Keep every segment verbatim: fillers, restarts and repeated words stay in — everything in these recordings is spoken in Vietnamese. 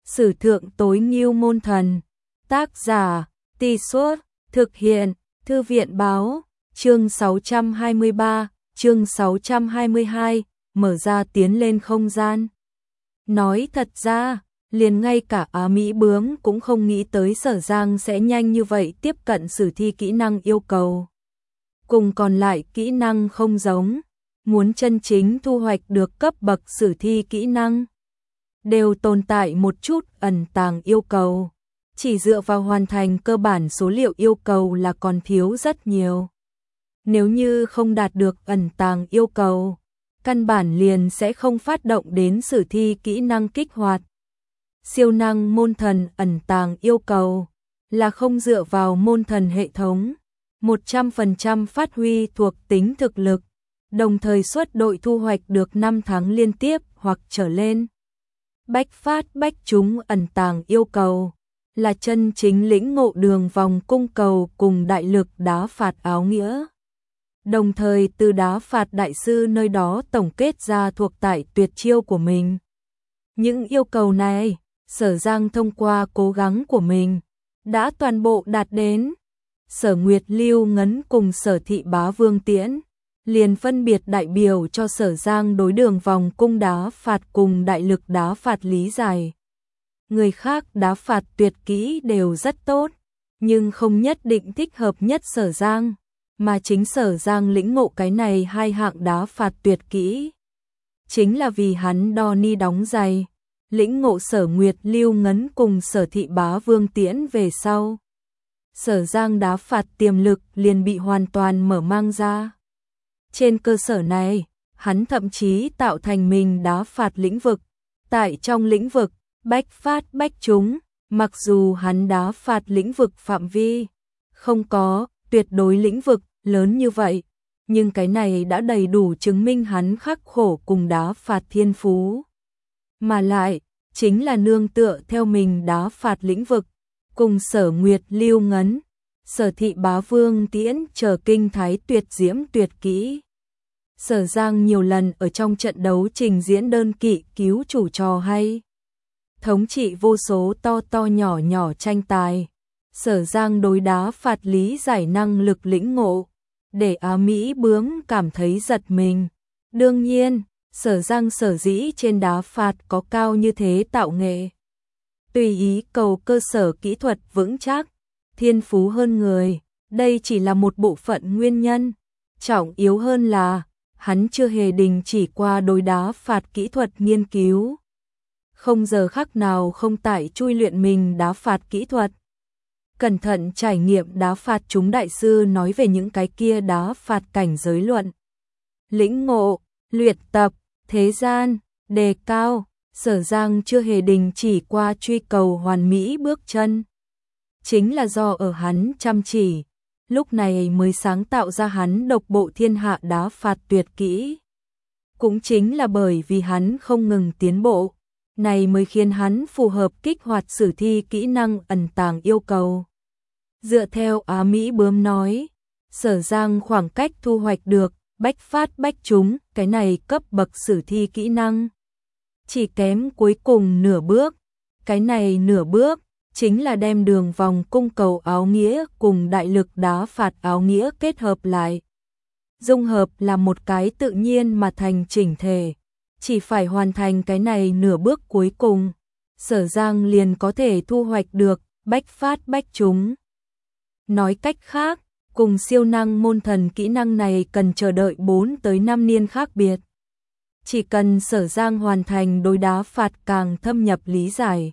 Sử thượng tối ngưu môn thần. Tác giả, Tì Suốt, thực hiện, Thư viện báo, chương sáu trăm hai mươi ba, chương sáu trăm hai mươi hai, mở ra tiến lên không gian. Nói thật ra, liền ngay cả Á Mỹ Bướm cũng không nghĩ tới Sở Giang sẽ nhanh như vậy tiếp cận sử thi kỹ năng yêu cầu. Cùng còn lại kỹ năng không giống, muốn chân chính thu hoạch được cấp bậc sử thi kỹ năng, đều tồn tại một chút ẩn tàng yêu cầu. Chỉ dựa vào hoàn thành cơ bản số liệu yêu cầu là còn thiếu rất nhiều. Nếu như không đạt được ẩn tàng yêu cầu, căn bản liền sẽ không phát động đến sử thi kỹ năng kích hoạt. Siêu năng môn thần ẩn tàng yêu cầu là không dựa vào môn thần hệ thống, một trăm phần trăm phát huy thuộc tính thực lực, đồng thời xuất đội thu hoạch được năm tháng liên tiếp hoặc trở lên. Bách phát bách chúng ẩn tàng yêu cầu là chân chính lĩnh ngộ đường vòng cung cầu cùng đại lực đá phạt áo nghĩa. Đồng thời từ đá phạt đại sư nơi đó tổng kết ra thuộc tại tuyệt chiêu của mình. Những yêu cầu này, Sở Giang thông qua cố gắng của mình, đã toàn bộ đạt đến. Sở Nguyệt Lưu Ngấn cùng Sở Thị Bá Vương Tiễn, liền phân biệt đại biểu cho Sở Giang đối đường vòng cung đá phạt cùng đại lực đá phạt lý giải. Người khác đá phạt tuyệt kỹ đều rất tốt, nhưng không nhất định thích hợp nhất Sở Giang, mà chính Sở Giang lĩnh ngộ cái này hai hạng đá phạt tuyệt kỹ. Chính là vì hắn đo ni đóng giày, lĩnh ngộ Sở Nguyệt Lưu Ngấn cùng Sở Thị Bá Vương Tiễn về sau. Sở Giang đá phạt tiềm lực liền bị hoàn toàn mở mang ra. Trên cơ sở này, hắn thậm chí tạo thành mình đá phạt lĩnh vực. Tại trong lĩnh vực, bách phát bách chúng, mặc dù hắn đá phạt lĩnh vực phạm vi không có tuyệt đối lĩnh vực lớn như vậy, nhưng cái này đã đầy đủ chứng minh hắn khắc khổ cùng đá phạt thiên phú. Mà lại, chính là nương tựa theo mình đá phạt lĩnh vực, cùng Sở Nguyệt Lưu Ngấn, Sở Thị Bá Vương Tiễn chờ kinh thái tuyệt diễm tuyệt kỹ. Sở Giang nhiều lần ở trong trận đấu trình diễn đơn kỵ cứu chủ trò hay. Thống trị vô số to to nhỏ nhỏ tranh tài. Sở Giang đối đá phạt lý giải năng lực lĩnh ngộ, để Á Mỹ Bướm cảm thấy giật mình. Đương nhiên, Sở Giang sở dĩ trên đá phạt có cao như thế tạo nghệ. Tùy ý cầu cơ sở kỹ thuật vững chắc, thiên phú hơn người, đây chỉ là một bộ phận nguyên nhân. Trọng yếu hơn là, hắn chưa hề đình chỉ qua đối đá phạt kỹ thuật nghiên cứu. Không giờ khắc nào không tại chui luyện mình đá phạt kỹ thuật. Cẩn thận trải nghiệm đá phạt chúng đại sư nói về những cái kia đá phạt cảnh giới luận. Lĩnh ngộ, luyện tập, thế gian, đề cao, Sở Giang chưa hề đình chỉ qua truy cầu hoàn mỹ bước chân. Chính là do ở hắn chăm chỉ, lúc này mới sáng tạo ra hắn độc bộ thiên hạ đá phạt tuyệt kỹ. Cũng chính là bởi vì hắn không ngừng tiến bộ, này mới khiến hắn phù hợp kích hoạt sử thi kỹ năng ẩn tàng yêu cầu. Dựa theo Á Mỹ Bướm nói, Sở Giang khoảng cách thu hoạch được bách phát bách chúng cái này cấp bậc sử thi kỹ năng. Chỉ kém cuối cùng nửa bước, cái này nửa bước chính là đem đường vòng cung cầu áo nghĩa cùng đại lực đá phạt áo nghĩa kết hợp lại. Dung hợp là một cái tự nhiên mà thành chỉnh thể, chỉ phải hoàn thành cái này nửa bước cuối cùng, Sở Giang liền có thể thu hoạch được bách phát bách chúng. Nói cách khác, cùng siêu năng môn thần kỹ năng này cần chờ đợi bốn tới năm niên khác biệt. Chỉ cần Sở Giang hoàn thành đối đá phạt càng thâm nhập lý giải,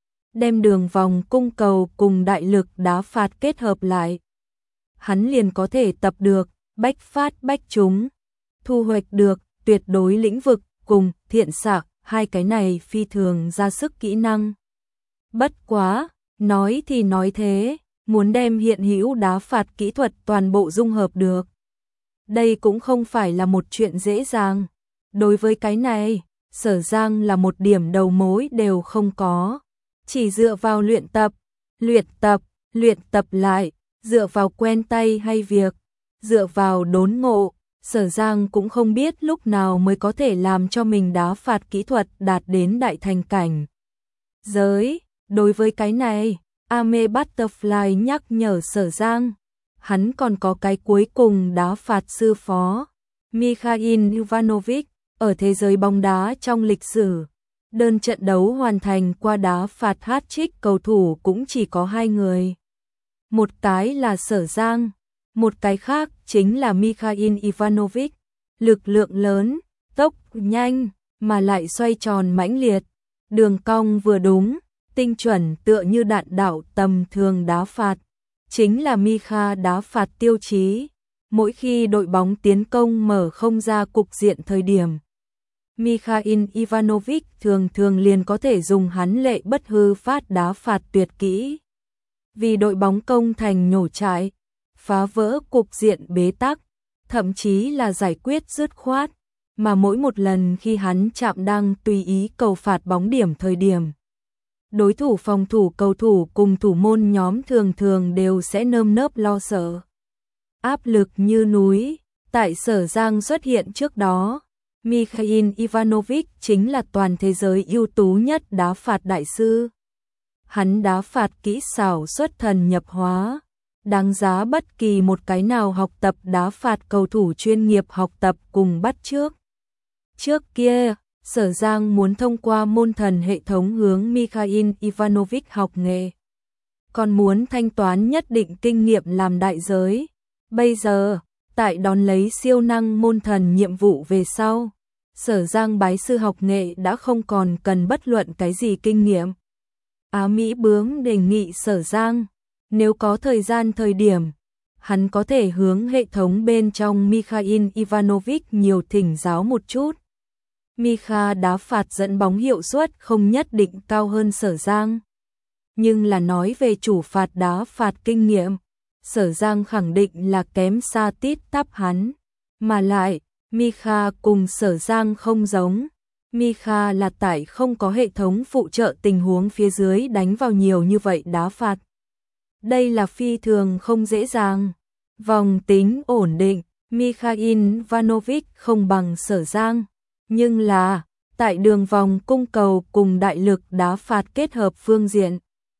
đem đường vòng cung cầu cùng đại lực đá phạt kết hợp lại, hắn liền có thể tập được bách phát bách chúng, thu hoạch được tuyệt đối lĩnh vực cùng thiện xạ, hai cái này phi thường ra sức kỹ năng. Bất quá, nói thì nói thế, muốn đem hiện hữu đá phạt kỹ thuật toàn bộ dung hợp được, đây cũng không phải là một chuyện dễ dàng. Đối với cái này, Sở Giang là một điểm đầu mối đều không có. Chỉ dựa vào luyện tập, luyện tập, luyện tập lại, dựa vào quen tay hay việc, dựa vào đốn ngộ, Sở Giang cũng không biết lúc nào mới có thể làm cho mình đá phạt kỹ thuật đạt đến đại thành cảnh. giới. Đối với cái này, Ame Butterfly nhắc nhở Sở Giang, hắn còn có cái cuối cùng đá phạt sư phó, Mikhail Ivanovic, ở thế giới bóng đá trong lịch sử. Đơn trận đấu hoàn thành qua đá phạt hat-trick cầu thủ cũng chỉ có hai người. Một cái là Sở Giang, một cái khác chính là Mikhail Ivanovic, lực lượng lớn, tốc nhanh, mà lại xoay tròn mãnh liệt, đường cong vừa đúng, tinh chuẩn tựa như đạn đạo tầm thường đá phạt. Chính là Mikha đá phạt tiêu chí, mỗi khi đội bóng tiến công mở không ra cục diện thời điểm. Mikhail Ivanovic thường thường liền có thể dùng hắn lệ bất hư phát đá phạt tuyệt kỹ. Vì đội bóng công thành nhổ trại, phá vỡ cục diện bế tắc, thậm chí là giải quyết dứt khoát, mà mỗi một lần khi hắn chạm đang tùy ý cầu phạt bóng điểm thời điểm. Đối thủ phòng thủ cầu thủ cùng thủ môn nhóm thường thường đều sẽ nơm nớp lo sợ. Áp lực như núi, tại Sở Giang xuất hiện trước đó, Mikhail Ivanovic chính là toàn thế giới ưu tú nhất đá phạt đại sư. Hắn đá phạt kỹ xảo xuất thần nhập hóa, đáng giá bất kỳ một cái nào học tập đá phạt cầu thủ chuyên nghiệp học tập cùng bắt chước. Trước kia, Sở Giang muốn thông qua môn thần hệ thống hướng Mikhail Ivanovic học nghề, còn muốn thanh toán nhất định kinh nghiệm làm đại giới. Bây giờ, tại đón lấy siêu năng môn thần nhiệm vụ về sau, Sở Giang bái sư học nghệ đã không còn cần bất luận cái gì kinh nghiệm. Á Mỹ Bướm đề nghị Sở Giang, nếu có thời gian thời điểm, hắn có thể hướng hệ thống bên trong Mikhail Ivanovic nhiều thỉnh giáo một chút. Mikha đá phạt dẫn bóng hiệu suất không nhất định cao hơn Sở Giang, nhưng là nói về chủ phạt đá phạt kinh nghiệm, Sở Giang khẳng định là kém xa tít tắp hắn. Mà lại, Mikha cùng Sở Giang không giống. Mikha là tại không có hệ thống phụ trợ tình huống phía dưới đánh vào nhiều như vậy đá phạt. Đây là phi thường không dễ dàng. Vòng tính ổn định, Mikhail Ivanovic không bằng Sở Giang, nhưng là tại đường vòng cung cầu cùng đại lực đá phạt kết hợp phương diện,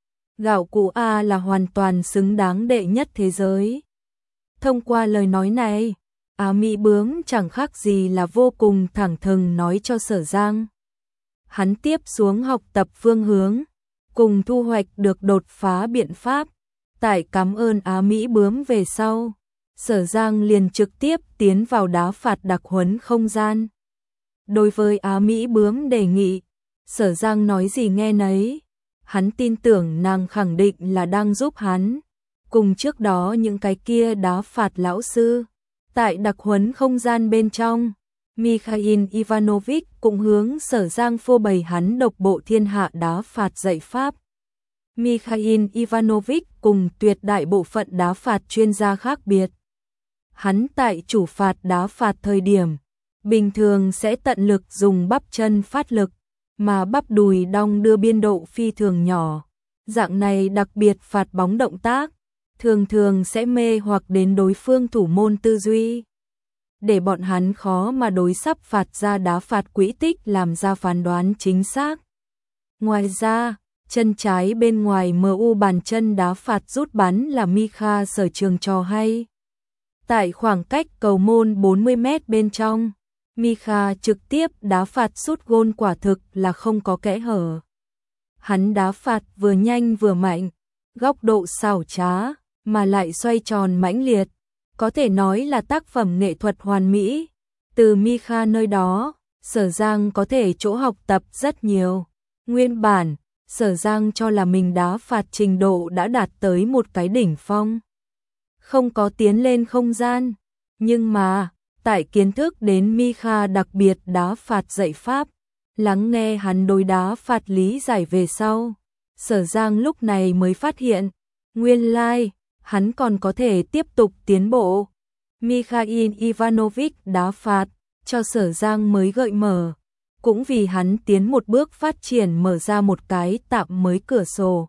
gạo cụ A là hoàn toàn xứng đáng đệ nhất thế giới. Thông qua lời nói này, Á Mỹ Bướm chẳng khác gì là vô cùng thẳng thừng nói cho Sở Giang. Hắn tiếp xuống học tập phương hướng, cùng thu hoạch được đột phá biện pháp. Tại cảm ơn Á Mỹ Bướm về sau, Sở Giang liền trực tiếp tiến vào đá phạt đặc huấn không gian. Đối với Á Mỹ Bướm đề nghị, Sở Giang nói gì nghe nấy. Hắn tin tưởng nàng khẳng định là đang giúp hắn, cùng trước đó những cái kia đá phạt lão sư. Tại đặc huấn không gian bên trong, Mikhail Ivanovic cũng hướng Sở Giang phô bày hắn độc bộ thiên hạ đá phạt dạy pháp. Mikhail Ivanovic cùng tuyệt đại bộ phận đá phạt chuyên gia khác biệt. Hắn tại chủ phạt đá phạt thời điểm, bình thường sẽ tận lực dùng bắp chân phát lực, mà bắp đùi đong đưa biên độ phi thường nhỏ. Dạng này đặc biệt phạt bóng động tác, thường thường sẽ mê hoặc đến đối phương thủ môn tư duy, để bọn hắn khó mà đối sắp phạt ra đá phạt quỹ tích làm ra phán đoán chính xác. Ngoài ra, chân trái bên ngoài em u bàn chân đá phạt rút bắn là Mikha sở trường trò hay. Tại khoảng cách cầu môn bốn mươi mét bên trong, Mikha trực tiếp đá phạt sút gôn quả thực là không có kẽ hở. Hắn đá phạt vừa nhanh vừa mạnh, góc độ xảo trá, mà lại xoay tròn mãnh liệt, có thể nói là tác phẩm nghệ thuật hoàn mỹ. Từ Mikha nơi đó, Sở Giang có thể chỗ học tập rất nhiều. Nguyên bản, Sở Giang cho là mình đá phạt trình độ đã đạt tới một cái đỉnh phong, không có tiến lên không gian, nhưng mà tại kiến thức đến Mikha đặc biệt đá phạt dạy pháp, lắng nghe hắn đối đá phạt lý giải về sau, Sở Giang lúc này mới phát hiện, nguyên lai, like, hắn còn có thể tiếp tục tiến bộ. Mikhail Ivanovic đá phạt, cho Sở Giang mới gợi mở, cũng vì hắn tiến một bước phát triển mở ra một cái tạm mới cửa sổ.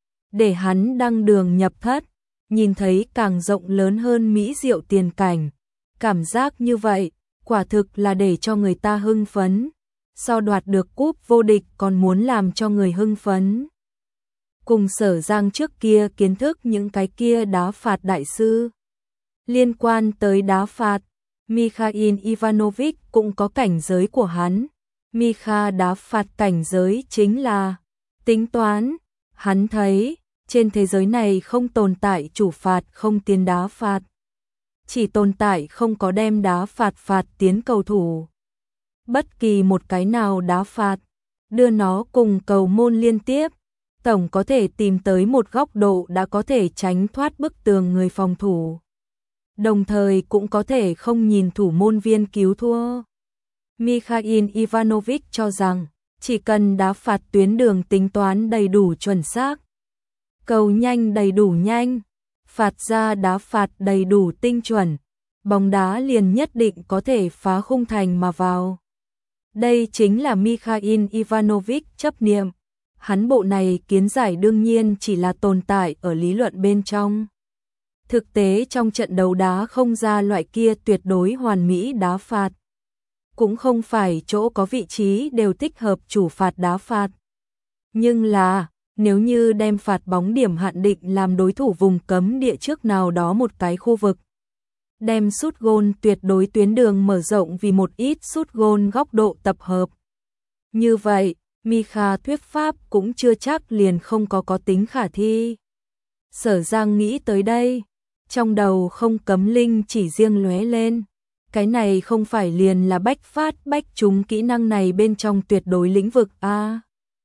Để hắn đăng đường nhập thất, nhìn thấy càng rộng lớn hơn mỹ diệu tiền cảnh. Cảm giác như vậy, quả thực là để cho người ta hưng phấn. so đoạt được cúp vô địch còn muốn làm cho người hưng phấn. Cùng Sở Giang trước kia kiến thức những cái kia đá phạt đại sư. Liên quan tới đá phạt, Mikhail Ivanovic cũng có cảnh giới của hắn. Mikha đá phạt cảnh giới chính là tính toán. Hắn thấy, trên thế giới này không tồn tại chủ phạt không tiến đá phạt. Chỉ tồn tại không có đem đá phạt phạt tiến cầu thủ. Bất kỳ một cái nào đá phạt, đưa nó cùng cầu môn liên tiếp, tổng có thể tìm tới một góc độ đã có thể tránh thoát bức tường người phòng thủ. Đồng thời cũng có thể không nhìn thủ môn viên cứu thua. Mikhail Ivanovic cho rằng, chỉ cần đá phạt tuyến đường tính toán đầy đủ chuẩn xác, cầu nhanh đầy đủ nhanh, phạt ra đá phạt đầy đủ tinh chuẩn, bóng đá liền nhất định có thể phá khung thành mà vào. Đây chính là Mikhail Ivanovic chấp niệm. Hắn bộ này kiến giải đương nhiên chỉ là tồn tại ở lý luận bên trong. Thực tế trong trận đấu đá không ra loại kia tuyệt đối hoàn mỹ đá phạt. Cũng không phải chỗ có vị trí đều thích hợp chủ phạt đá phạt. Nhưng là, nếu như đem phạt bóng điểm hạn định làm đối thủ vùng cấm địa trước nào đó một cái khu vực, đem sút gôn tuyệt đối tuyến đường mở rộng vì một ít sút gôn góc độ tập hợp. Như vậy, Mikha thuyết pháp cũng chưa chắc liền không có có tính khả thi. Sở Giang nghĩ tới đây, trong đầu không cấm linh chỉ riêng lóe lên. Cái này không phải liền là bách phát bách trúng kỹ năng này bên trong tuyệt đối lĩnh vực a.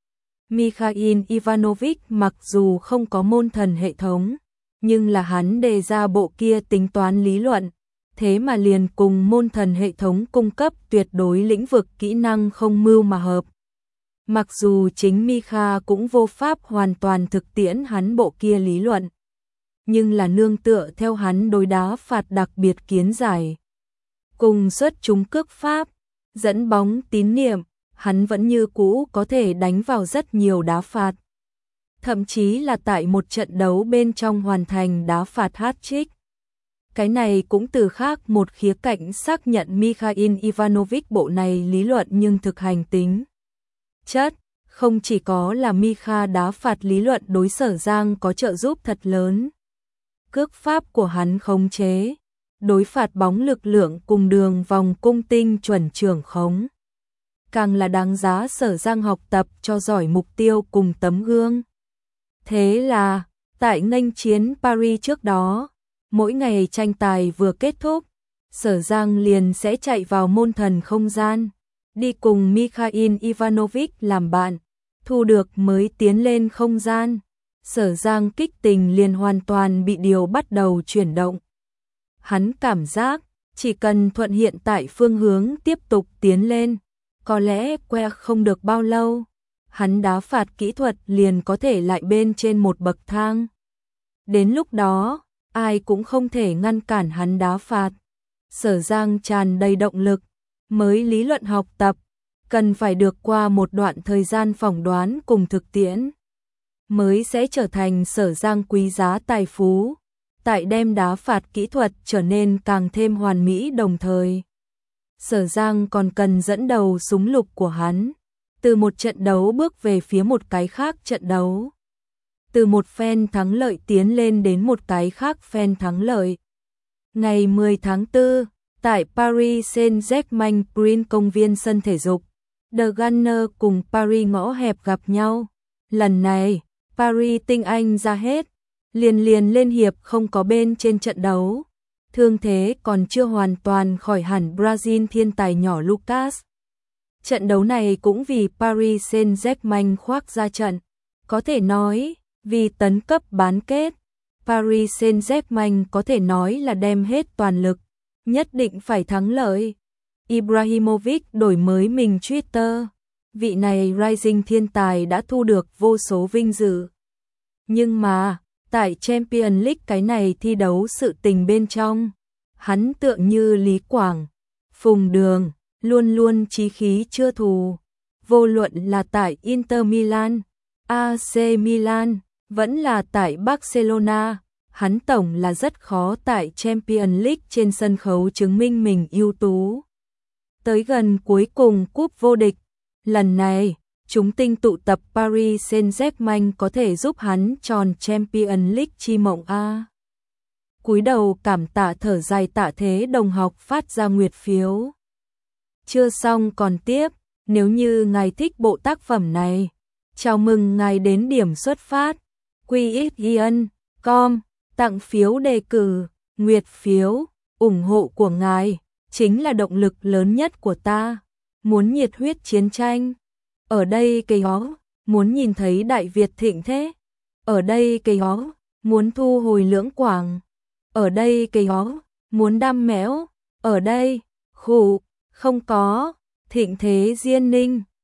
Mikhail Ivanovic mặc dù không có môn thần hệ thống, nhưng là hắn đề ra bộ kia tính toán lý luận, thế mà liền cùng môn thần hệ thống cung cấp tuyệt đối lĩnh vực kỹ năng không mưu mà hợp. Mặc dù chính Mikha cũng vô pháp hoàn toàn thực tiễn hắn bộ kia lý luận, nhưng là nương tựa theo hắn đối đá phạt đặc biệt kiến giải. Cùng xuất chúng cước pháp, dẫn bóng tín niệm, hắn vẫn như cũ có thể đánh vào rất nhiều đá phạt. Thậm chí là tại một trận đấu bên trong hoàn thành đá phạt hat-trick. Cái này cũng từ khác một khía cạnh xác nhận Mikhail Ivanovic bộ này lý luận nhưng thực hành tính chất, không chỉ có là Mikha đá phạt lý luận đối Sở Giang có trợ giúp thật lớn. Cước pháp của hắn khống chế, đối phạt bóng lực lượng cùng đường vòng cung tinh chuẩn trưởng khống, càng là đáng giá Sở Giang học tập cho giỏi mục tiêu cùng tấm gương. Thế là, tại nghênh chiến Paris trước đó, mỗi ngày tranh tài vừa kết thúc, Sở Giang liền sẽ chạy vào môn thần không gian, đi cùng Mikhail Ivanovic làm bạn, thu được mới tiến lên không gian. Sở Giang kích tình liền hoàn toàn bị điều bắt đầu chuyển động. Hắn cảm giác, chỉ cần thuận hiện tại phương hướng tiếp tục tiến lên, có lẽ que không được bao lâu, hắn đá phạt kỹ thuật liền có thể lại bên trên một bậc thang. Đến lúc đó, ai cũng không thể ngăn cản hắn đá phạt. Sở Giang tràn đầy động lực, mới lý luận học tập, cần phải được qua một đoạn thời gian phỏng đoán cùng thực tiễn, mới sẽ trở thành Sở Giang quý giá tài phú, tại đem đá phạt kỹ thuật trở nên càng thêm hoàn mỹ đồng thời. Sở Giang còn cần dẫn đầu súng lục của hắn, từ một trận đấu bước về phía một cái khác trận đấu. Từ một phen thắng lợi tiến lên đến một cái khác phen thắng lợi. Ngày mười tháng tư, tại Paris Saint-Germain Green công viên sân thể dục, The Gunner cùng Paris ngõ hẹp gặp nhau. Lần này, Paris tinh anh ra hết, liền liền lên hiệp không có bên trên trận đấu. Thương thế còn chưa hoàn toàn khỏi hẳn Brazil thiên tài nhỏ Lucas. Trận đấu này cũng vì Paris Saint-Germain khoác ra trận. Có thể nói, vì tấn cấp bán kết, Paris Saint-Germain có thể nói là đem hết toàn lực, nhất định phải thắng lợi. Ibrahimovic đổi mới mình Twitter. Vị này Rising thiên tài đã thu được vô số vinh dự. Nhưng mà, tại Champions League cái này thi đấu sự tình bên trong, hắn tượng như Lý Quảng, Phùng Đường, luôn luôn chí khí chưa thù. Vô luận là tại Inter Milan, a xê Milan, vẫn là tại Barcelona, hắn tổng là rất khó tại Champions League trên sân khấu chứng minh mình ưu tú. Tới gần cuối cùng cúp vô địch, Lần này, chúng tinh tụ tập Paris Saint-Germain có thể giúp hắn tròn Champions League chi mộng a. Cúi đầu cảm tạ thở dài tạ thế đồng học phát ra nguyệt phiếu. Chưa xong còn tiếp, nếu như ngài thích bộ tác phẩm này, chào mừng ngài đến điểm xuất phát quy ích ion chấm com tặng phiếu đề cử, nguyệt phiếu, ủng hộ của ngài chính là động lực lớn nhất của ta. Muốn nhiệt huyết chiến tranh, ở đây cây ó, muốn nhìn thấy Đại Việt thịnh thế, ở đây cây ó, muốn thu hồi Lưỡng Quảng, ở đây cây ó, muốn đam mẽo, ở đây, khủ, không có, thịnh thế Diên Ninh.